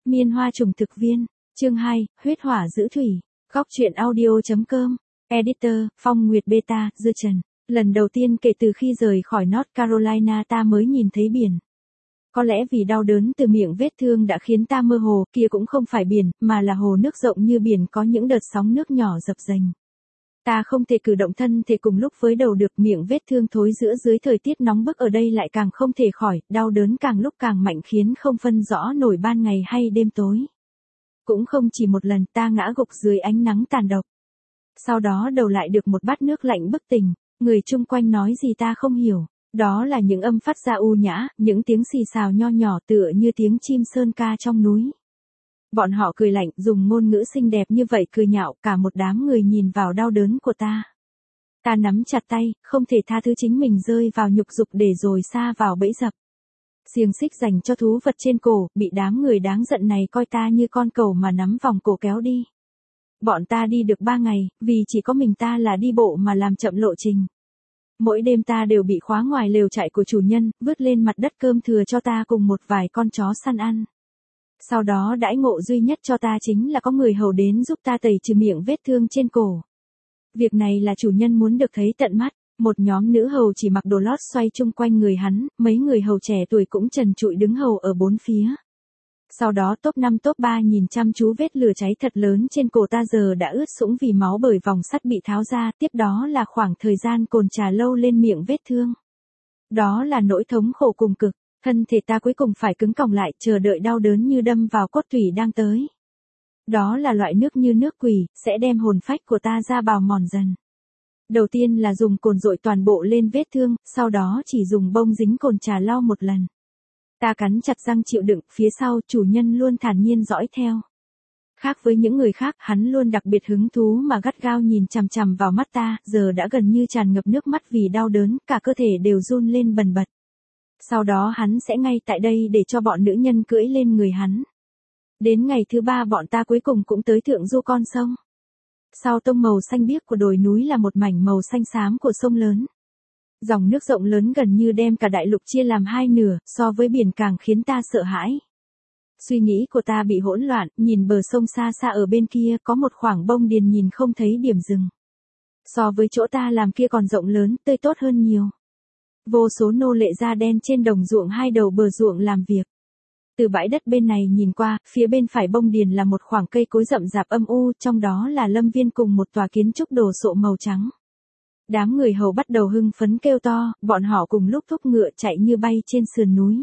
Miên hoa trùng thực viên, chương 2, huyết hỏa giữ thủy, góc truyện audio.com, editor, Phong Nguyệt Beta, Dư Trần. Lần đầu tiên kể từ khi rời khỏi North Carolina ta mới nhìn thấy biển. Có lẽ vì đau đớn từ miệng vết thương đã khiến ta mơ hồ, kia cũng không phải biển, mà là hồ nước rộng như biển có những đợt sóng nước nhỏ dập dềnh. Ta không thể cử động thân thể cùng lúc với đầu được, miệng vết thương thối rữa dưới thời tiết nóng bức ở đây lại càng không thể khỏi, đau đớn càng lúc càng mạnh khiến không phân rõ nổi ban ngày hay đêm tối. Cũng không chỉ một lần ta ngã gục dưới ánh nắng tàn độc. Sau đó đầu lại được một bát nước lạnh bức tỉnh, người chung quanh nói gì ta không hiểu. Đó là những âm phát ra u nhã, những tiếng xì xào nho nhỏ tựa như tiếng chim sơn ca trong núi. Bọn họ cười lạnh, dùng ngôn ngữ xinh đẹp như vậy cười nhạo, cả một đám người nhìn vào đau đớn của ta. Ta nắm chặt tay, không thể tha thứ chính mình rơi vào nhục dục để rồi sa vào bẫy dập. Xiềng xích dành cho thú vật trên cổ, bị đám người đáng giận này coi ta như con cẩu mà nắm vòng cổ kéo đi. Bọn ta đi được 3 ngày, vì chỉ có mình ta là đi bộ mà làm chậm lộ trình. Mỗi đêm ta đều bị khóa ngoài lều trại của chủ nhân, vứt lên mặt đất cơm thừa cho ta cùng một vài con chó săn ăn. Sau đó đãi ngộ duy nhất cho ta chính là có người hầu đến giúp ta tẩy trừ miệng vết thương trên cổ. Việc này là chủ nhân muốn được thấy tận mắt. Một nhóm nữ hầu chỉ mặc đồ lót xoay chung quanh người hắn, mấy người hầu trẻ tuổi cũng trần trụi đứng hầu ở bốn phía. Sau đó top 5 top 3 nhìn chăm chú vết lửa cháy thật lớn trên cổ ta giờ đã ướt sũng vì máu bởi vòng sắt bị tháo ra, tiếp đó là khoảng thời gian cồn trà lâu lên miệng vết thương. Đó là nỗi thống khổ cùng cực, thân thể ta cuối cùng phải cứng còng lại chờ đợi đau đớn như đâm vào cốt tủy đang tới. Đó là loại nước như nước quỷ, sẽ đem hồn phách của ta ra bào mòn dần. Đầu tiên là dùng cồn dội toàn bộ lên vết thương, sau đó chỉ dùng bông dính cồn trà lau một lần. Ta cắn chặt răng chịu đựng, phía sau chủ nhân luôn thản nhiên dõi theo. Khác với những người khác, hắn luôn đặc biệt hứng thú mà gắt gao nhìn chằm chằm vào mắt ta, giờ đã gần như tràn ngập nước mắt vì đau đớn, cả cơ thể đều run lên bần bật. Sau đó hắn sẽ ngay tại đây để cho bọn nữ nhân cưỡi lên người hắn. Đến ngày thứ 3 bọn ta cuối cùng cũng tới thượng du con sông. Sau tông màu xanh biếc của đồi núi là một mảnh màu xanh xám của sông lớn. Dòng nước rộng lớn gần như đem cả đại lục chia làm hai nửa, so với biển càng khiến ta sợ hãi. Suy nghĩ của ta bị hỗn loạn, nhìn bờ sông xa xa ở bên kia có một khoảng bông điền nhìn không thấy điểm dừng. So với chỗ ta làm kia còn rộng lớn, tươi tốt hơn nhiều. Vô số nô lệ da đen trên đồng ruộng hai đầu bờ ruộng làm việc. Từ bãi đất bên này nhìn qua, phía bên phải bông điền là một khoảng cây cối rậm rạp âm u, trong đó là lâm viên cùng một tòa kiến trúc đồ sộ màu trắng. Đám người hầu bắt đầu hưng phấn kêu to, bọn họ cùng lúc thúc ngựa chạy như bay trên sườn núi.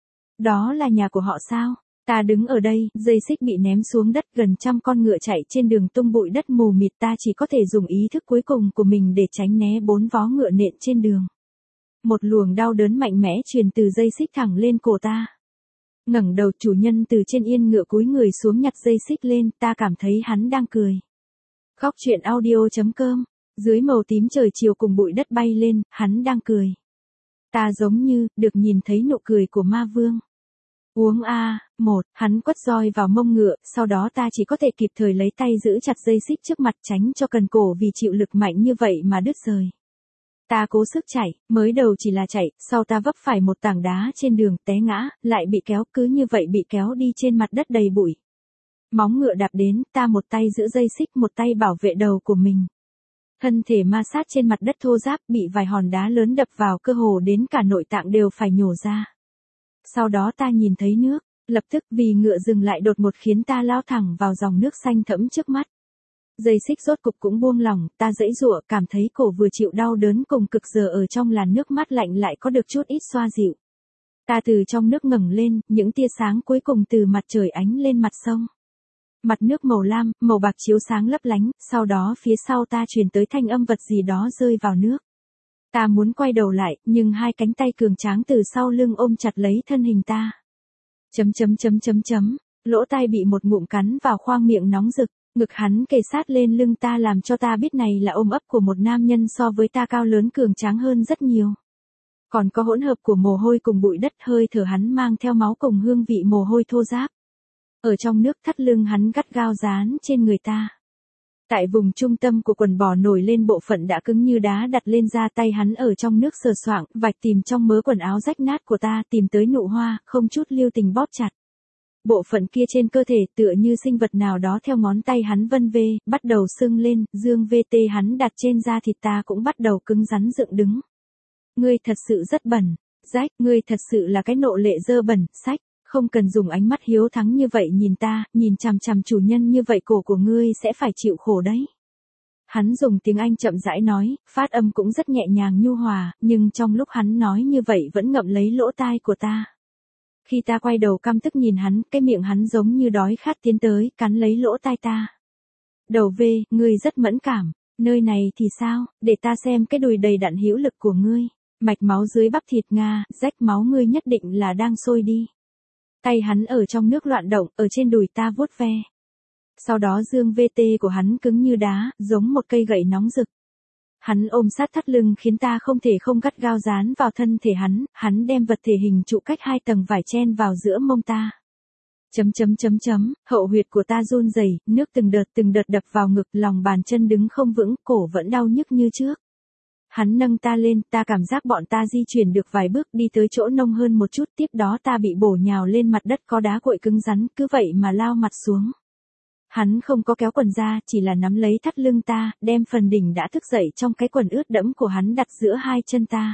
Đó là nhà của họ sao? Ta đứng ở đây, dây xích bị ném xuống đất, gần 100 con ngựa chạy trên đường tung bụi đất mù mịt, ta chỉ có thể dùng ý thức cuối cùng của mình để tránh né 4 vó ngựa nện trên đường. Một luồng đau đớn mạnh mẽ truyền từ dây xích thẳng lên cổ ta. Ngẩng đầu, chủ nhân từ trên yên ngựa cúi người xuống nhặt dây xích lên, ta cảm thấy hắn đang cười. Góc truyện audio.com, dưới màu tím trời chiều cùng bụi đất bay lên, hắn đang cười. Ta giống như, được nhìn thấy nụ cười của ma vương. Uống a, hắn quất roi vào mông ngựa, sau đó ta chỉ có thể kịp thời lấy tay giữ chặt dây xích trước mặt tránh cho cần cổ vì chịu lực mạnh như vậy mà đứt rời. Ta cố sức chạy, mới đầu chỉ là chạy, sau ta vấp phải một tảng đá trên đường, té ngã, lại bị kéo, cứ như vậy bị kéo đi trên mặt đất đầy bụi. Móng ngựa đạp đến, ta một tay giữ dây xích, một tay bảo vệ đầu của mình. Thân thể ma sát trên mặt đất thô ráp, bị vài hòn đá lớn đập vào, cơ hồ đến cả nội tạng đều phải nhổ ra. Sau đó ta nhìn thấy nước, lập tức vì ngựa dừng lại đột ngột khiến ta lao thẳng vào dòng nước xanh thẫm trước mắt. Dây xích rốt cục cũng buông lỏng, ta giãy giụa, cảm thấy cổ vừa chịu đau đớn cùng cực giờ ở trong làn nước mát lạnh lại có được chút ít xoa dịu. Ta từ trong nước ngẩng lên, những tia sáng cuối cùng từ mặt trời ánh lên mặt sông. Mặt nước màu lam, màu bạc chiếu sáng lấp lánh, sau đó phía sau ta truyền tới thanh âm vật gì đó rơi vào nước. Ta muốn quay đầu lại, nhưng hai cánh tay cường tráng từ sau lưng ôm chặt lấy thân hình ta. Lỗ tai bị một ngụm cắn vào khoang miệng nóng rực, ngực hắn kề sát lên lưng ta làm cho ta biết này là ôm ấp của một nam nhân so với ta cao lớn cường tráng hơn rất nhiều. Còn có hỗn hợp của mồ hôi cùng bụi đất, hơi thở hắn mang theo máu cùng hương vị mồ hôi thô ráp. Ở trong nước thắt lưng hắn gắt gao dán trên người ta. Tại vùng trung tâm của quần bò nổi lên bộ phận đã cứng như đá đặt lên da, tay hắn ở trong nước sờ soạng, vạch tìm trong mớ quần áo rách nát của ta, tìm tới nụ hoa, không chút lưu tình bóp chặt. Bộ phận kia trên cơ thể tựa như sinh vật nào đó theo ngón tay hắn vân vê, bắt đầu sưng lên, dương VT hắn đặt trên da thịt ta cũng bắt đầu cứng rắn dựng đứng. Ngươi thật sự rất bẩn. Jack, ngươi thật sự là cái nộ lệ dơ bẩn, sách. Không cần dùng ánh mắt hiếu thắng như vậy nhìn ta, nhìn chằm chằm chủ nhân như vậy cổ của ngươi sẽ phải chịu khổ đấy. Hắn dùng tiếng Anh chậm rãi nói, phát âm cũng rất nhẹ nhàng nhu hòa, nhưng trong lúc hắn nói như vậy vẫn ngậm lấy lỗ tai của ta. Khi ta quay đầu căm tức nhìn hắn, cái miệng hắn giống như đói khát tiến tới, cắn lấy lỗ tai ta. Đầu V, ngươi rất mẫn cảm, nơi này thì sao, để ta xem cái đùi đầy đặn hữu lực của ngươi. Mạch máu dưới bắp thịt Nga, rách máu ngươi nhất định là đang sôi đi. Tay hắn ở trong nước loạn động, ở trên đùi ta vuốt ve. Sau đó dương VT của hắn cứng như đá, giống một cây gậy nóng rực. Hắn ôm sát thắt lưng khiến ta không thể không gắt gao dán vào thân thể hắn đem vật thể hình trụ cách 2 tầng vải chen vào giữa mông ta. Hậu huyệt của ta run rẩy, nước từng đợt đập vào ngực, lòng bàn chân đứng không vững, cổ vẫn đau nhức như trước. Hắn nâng ta lên, ta cảm giác bọn ta di chuyển được vài bước đi tới chỗ nông hơn một chút, tiếp đó ta bị bổ nhào lên mặt đất có đá cuội cứng rắn, cứ vậy mà lao mặt xuống. Hắn không có kéo quần ra, chỉ là nắm lấy thắt lưng ta, đem phần đỉnh đã thức dậy trong cái quần ướt đẫm của hắn đặt giữa hai chân ta.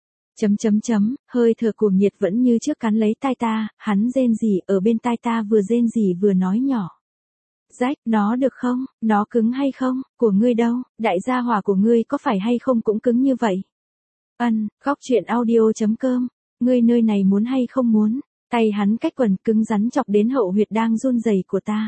Hơi thở cuồng nhiệt vẫn như trước cắn lấy tai ta, hắn rên rỉ ở bên tai ta vừa rên rỉ vừa nói nhỏ. Jack, nó được không, nó cứng hay không, của ngươi đâu, đại gia hỏa của ngươi có phải hay không cũng cứng như vậy. Góc truyện audio.com, ngươi nơi này muốn hay không muốn, tay hắn cách quần cứng rắn chọc đến hậu huyệt đang run rẩy của ta.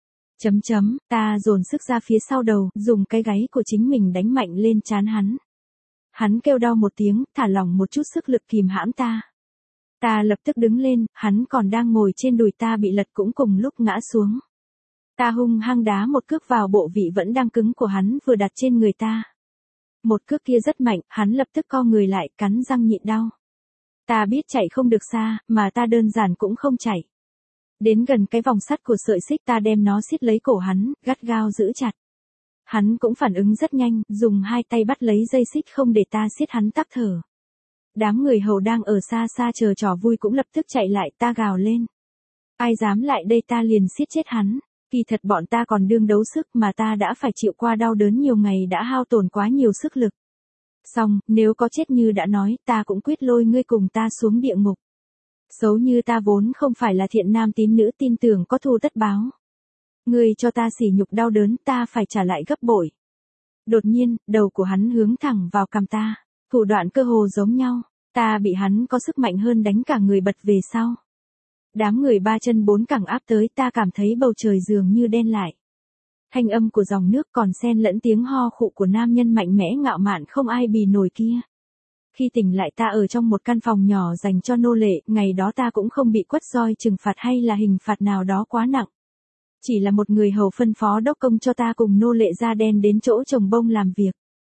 Ta dồn sức ra phía sau đầu, dùng cái gáy của chính mình đánh mạnh lên trán hắn. Hắn kêu đau một tiếng, thả lỏng một chút sức lực kìm hãm ta. Ta lập tức đứng lên, hắn còn đang ngồi trên đùi ta bị lật cũng cùng lúc ngã xuống. Ta hung hăng đá một cước vào bộ vị vẫn đang cứng của hắn vừa đặt trên người ta. Một cước kia rất mạnh, hắn lập tức co người lại, cắn răng nhịn đau. Ta biết chạy không được xa, mà ta đơn giản cũng không chạy. Đến gần cái vòng sắt của sợi xích ta đem nó siết lấy cổ hắn, gắt gao giữ chặt. Hắn cũng phản ứng rất nhanh, dùng hai tay bắt lấy dây xích không để ta siết hắn tắc thở. Đám người hầu đang ở xa xa chờ trò vui cũng lập tức chạy lại, ta gào lên. Ai dám lại đây ta liền siết chết hắn. Kỳ thật bọn ta còn đương đấu sức mà ta đã phải chịu qua đau đớn nhiều ngày đã hao tổn quá nhiều sức lực. Xong, nếu có chết như đã nói, ta cũng quyết lôi ngươi cùng ta xuống địa ngục. Xấu như ta vốn không phải là thiện nam tín nữ tin tưởng có thù tất báo. Ngươi cho ta sỉ nhục đau đớn ta phải trả lại gấp bội. Đột nhiên, đầu của hắn hướng thẳng vào cằm ta, thủ đoạn cơ hồ giống nhau, ta bị hắn có sức mạnh hơn đánh cả người bật về sau. Đám người ba chân bốn cẳng áp tới ta cảm thấy bầu trời dường như đen lại. Thanh âm của dòng nước còn xen lẫn tiếng ho khụ của nam nhân mạnh mẽ ngạo mạn không ai bì nổi kia. Khi tỉnh lại ta ở trong một căn phòng nhỏ dành cho nô lệ, ngày đó ta cũng không bị quất roi trừng phạt hay là hình phạt nào đó quá nặng. Chỉ là một người hầu phân phó đốc công cho ta cùng nô lệ da đen đến chỗ trồng bông làm việc.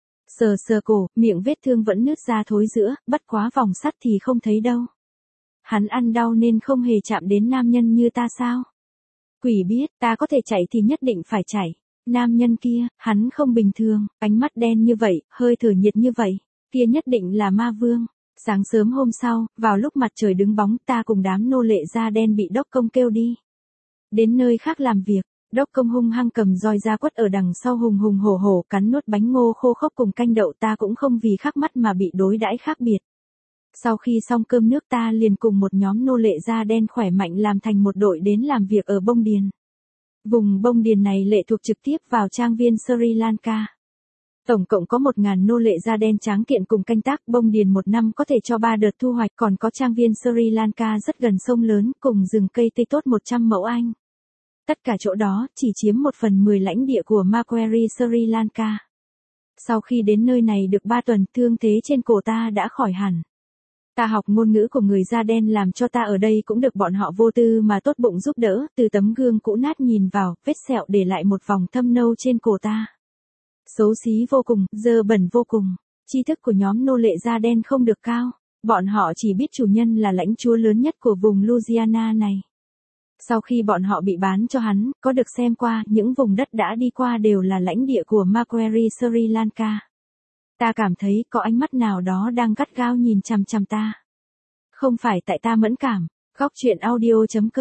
Sờ cổ, miệng vết thương vẫn nứt ra thối giữa, bất quá vòng sắt thì không thấy đâu. Hắn ăn đau nên không hề chạm đến nam nhân như ta sao? Quỷ biết, ta có thể chạy thì nhất định phải chạy. Nam nhân kia, hắn không bình thường, ánh mắt đen như vậy, hơi thở nhiệt như vậy, kia nhất định là ma vương. Sáng sớm hôm sau, vào lúc mặt trời đứng bóng, ta cùng đám nô lệ da đen bị đốc công kêu đi. Đến nơi khác làm việc, đốc công hung hăng cầm roi ra quất ở đằng sau hùng hùng hổ hổ cắn nuốt bánh ngô khô khốc cùng canh đậu ta cũng không vì khác mắt mà bị đối đãi khác biệt. Sau khi xong cơm nước ta liền cùng một nhóm nô lệ da đen khỏe mạnh làm thành một đội đến làm việc ở Bông Điền. Vùng Bông Điền này lệ thuộc trực tiếp vào trang viên Sri Lanka. Tổng cộng có 1.000 nô lệ da đen tráng kiện cùng canh tác. Bông Điền một năm có thể cho 3 đợt thu hoạch, còn có trang viên Sri Lanka rất gần sông lớn cùng rừng cây tươi tốt 100 mẫu Anh. Tất cả chỗ đó chỉ chiếm 1/10 lãnh địa của Macquarie Sri Lanka. Sau khi đến nơi này được 3 tuần, thương thế trên cổ ta đã khỏi hẳn. Ta học ngôn ngữ của người da đen làm cho ta ở đây cũng được bọn họ vô tư mà tốt bụng giúp đỡ, từ tấm gương cũ nát nhìn vào, vết sẹo để lại một vòng thâm nâu trên cổ ta. Xấu xí vô cùng, dơ bẩn vô cùng, tri thức của nhóm nô lệ da đen không được cao, bọn họ chỉ biết chủ nhân là lãnh chúa lớn nhất của vùng Louisiana này. Sau khi bọn họ bị bán cho hắn, có được xem qua, những vùng đất đã đi qua đều là lãnh địa của Macquarie Sri Lanka. Ta cảm thấy có ánh mắt nào đó đang gắt gao nhìn chằm chằm ta. Không phải tại ta mẫn cảm. Góc truyện audio.com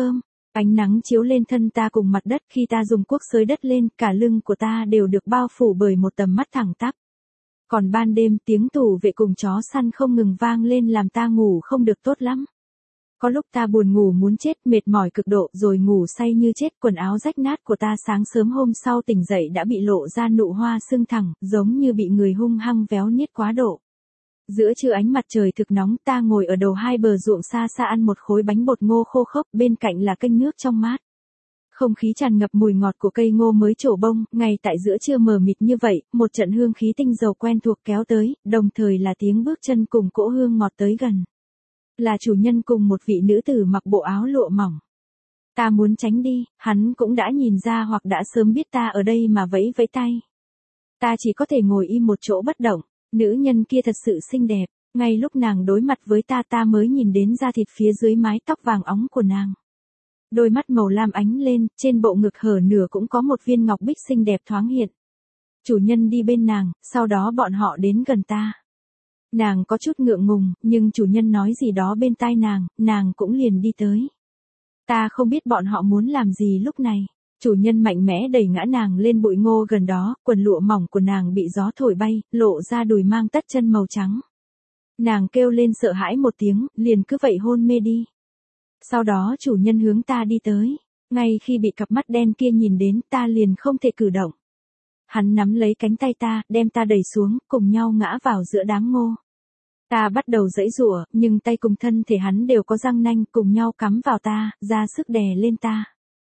Ánh nắng chiếu lên thân ta cùng mặt đất, khi ta dùng cuốc xới đất lên, cả lưng của ta đều được bao phủ bởi một tầm mắt thẳng tắp. Còn ban đêm tiếng tù vệ cùng chó săn không ngừng vang lên làm ta ngủ không được tốt lắm. Có lúc ta buồn ngủ muốn chết, mệt mỏi cực độ rồi ngủ say như chết, quần áo rách nát của ta sáng sớm hôm sau tỉnh dậy đã bị lộ ra nụ hoa sưng thẳng, giống như bị người hung hăng véo niết quá độ. Giữa trưa ánh mặt trời thực nóng, ta ngồi ở đầu hai bờ ruộng xa xa ăn một khối bánh bột ngô khô khốc, bên cạnh là kênh nước trong mát. Không khí tràn ngập mùi ngọt của cây ngô mới trổ bông, ngay tại giữa trưa mờ mịt như vậy, một trận hương khí tinh dầu quen thuộc kéo tới, đồng thời là tiếng bước chân cùng cỗ hương ngọt tới gần. Là chủ nhân cùng một vị nữ tử mặc bộ áo lụa mỏng. Ta muốn tránh đi, hắn cũng đã nhìn ra hoặc đã sớm biết ta ở đây mà vẫy vẫy tay. Ta chỉ có thể ngồi im một chỗ bất động, nữ nhân kia thật sự xinh đẹp, ngay lúc nàng đối mặt với ta mới nhìn đến da thịt phía dưới mái tóc vàng óng của nàng. Đôi mắt màu lam ánh lên, trên bộ ngực hở nửa cũng có một viên ngọc bích xinh đẹp thoáng hiện. Chủ nhân đi bên nàng, sau đó bọn họ đến gần ta. Nàng có chút ngượng ngùng, nhưng chủ nhân nói gì đó bên tai nàng cũng liền đi tới. Ta không biết bọn họ muốn làm gì lúc này. Chủ nhân mạnh mẽ đẩy ngã nàng lên bụi ngô gần đó, quần lụa mỏng của nàng bị gió thổi bay, lộ ra đùi mang tất chân màu trắng. Nàng kêu lên sợ hãi một tiếng, liền cứ vậy hôn mê đi. Sau đó chủ nhân hướng ta đi tới. Ngay khi bị cặp mắt đen kia nhìn đến, ta liền không thể cử động. Hắn nắm lấy cánh tay ta, đem ta đẩy xuống, cùng nhau ngã vào giữa đám ngô. Ta bắt đầu giãy giụa, nhưng tay cùng thân thể hắn đều có răng nanh, cùng nhau cắm vào ta, ra sức đè lên ta.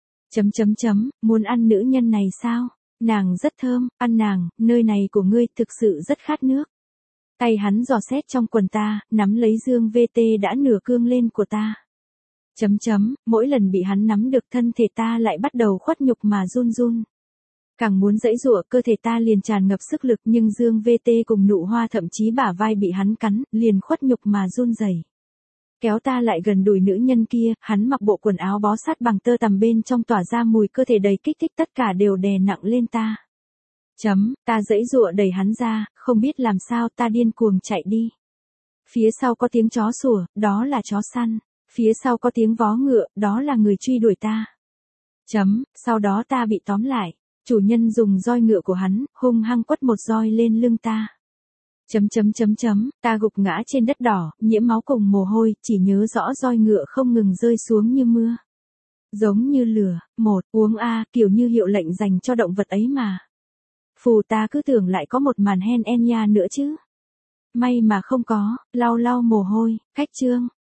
Muốn ăn nữ nhân này sao? Nàng rất thơm, ăn nàng, nơi này của ngươi thực sự rất khát nước. Tay hắn dò xét trong quần ta, nắm lấy dương VT đã nửa cương lên của ta. Mỗi lần bị hắn nắm được thân thể ta lại bắt đầu khuất nhục mà run run. Càng muốn giãy giụa, cơ thể ta liền tràn ngập sức lực, nhưng dương VT cùng nụ hoa thậm chí bả vai bị hắn cắn, liền khuất nhục mà run rẩy. Kéo ta lại gần đùi nữ nhân kia, hắn mặc bộ quần áo bó sát bằng tơ tằm bên trong tỏa ra mùi cơ thể đầy kích thích, tất cả đều đè nặng lên ta. Ta giãy giụa đẩy hắn ra, không biết làm sao ta điên cuồng chạy đi. Phía sau có tiếng chó sủa, đó là chó săn. Phía sau có tiếng vó ngựa, đó là người truy đuổi ta. Sau đó ta bị tóm lại. Chủ nhân dùng roi ngựa của hắn, hung hăng quất một roi lên lưng ta. Ta gục ngã trên đất đỏ, nhiễm máu cùng mồ hôi, chỉ nhớ rõ roi ngựa không ngừng rơi xuống như mưa. Giống như lửa, uống a, kiểu như hiệu lệnh dành cho động vật ấy mà. Phù ta cứ tưởng lại có một màn hen en nha nữa chứ. May mà không có, lau mồ hôi, khách trương.